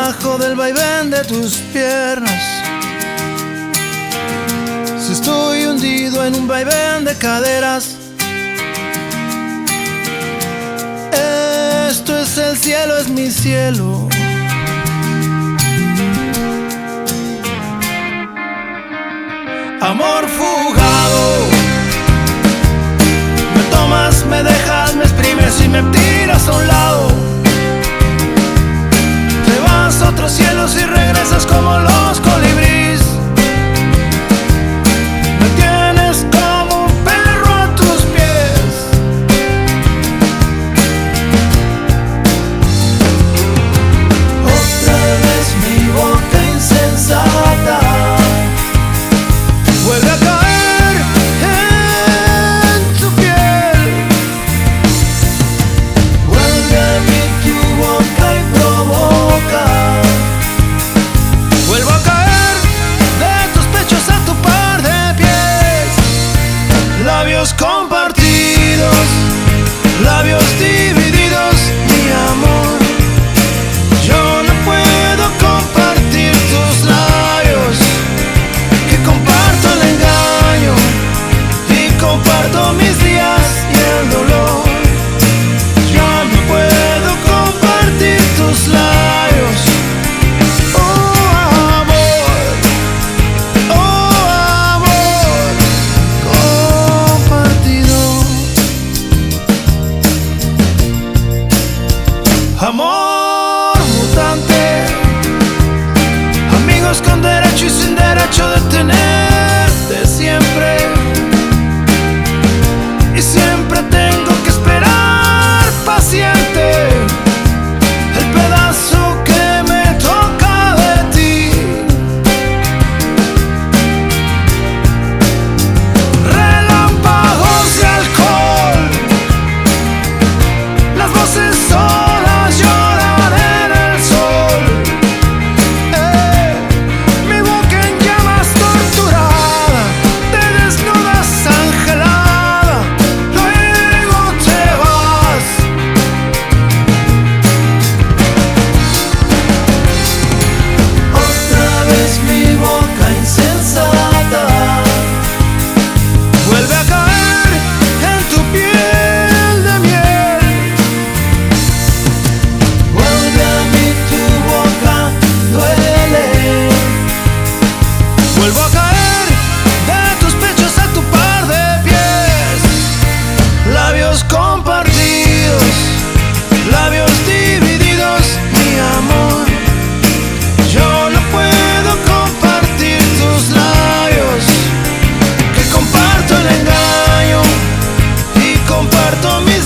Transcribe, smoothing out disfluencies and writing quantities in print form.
debajo del vaivén de tus piernas. Si estoy hundido en un vaivén de caderas, esto es el cielo, es mi cielo. Amor fugado, me tomas, me dejas, me exprimes y me tiras a un lado. Te vas a otros cielos y regresas como los colibríes. Me tienes como un perro a tus pies. Otra vez mi boca insensata vuelve a caer en tu piel. Vuelve a mí tu boca y provoca. Vuelvo a caer de tus pechos a tu par de pies. Labios compartidos, labios divididos, mi amor. Yo no puedo compartir tus labios, que comparto el engaño y comparto mis días y el dolor. Yo no puedo compartir tus labios. Oh amor compartido. Amor mutante, amigos con derecho y sin derecho de tenerte siempre. Y siempre tengo que esperar paciente el pedazo que me toca de ti. Relámpagos de alcohol, las voces solas lloran en el sol. Mi boca en llamas torturada, te desnudas angelada, luego te vas. Otra vez mi boca insensata vuelve a caer en tu piel de miel. Vuelve a mí tu boca, duele. Vuelvo a caer de tus pechos a tu par de pies. Labios compartidos, labios divididos, mi amor. Yo no puedo compartir tus labios, que comparto el engaño y comparto mi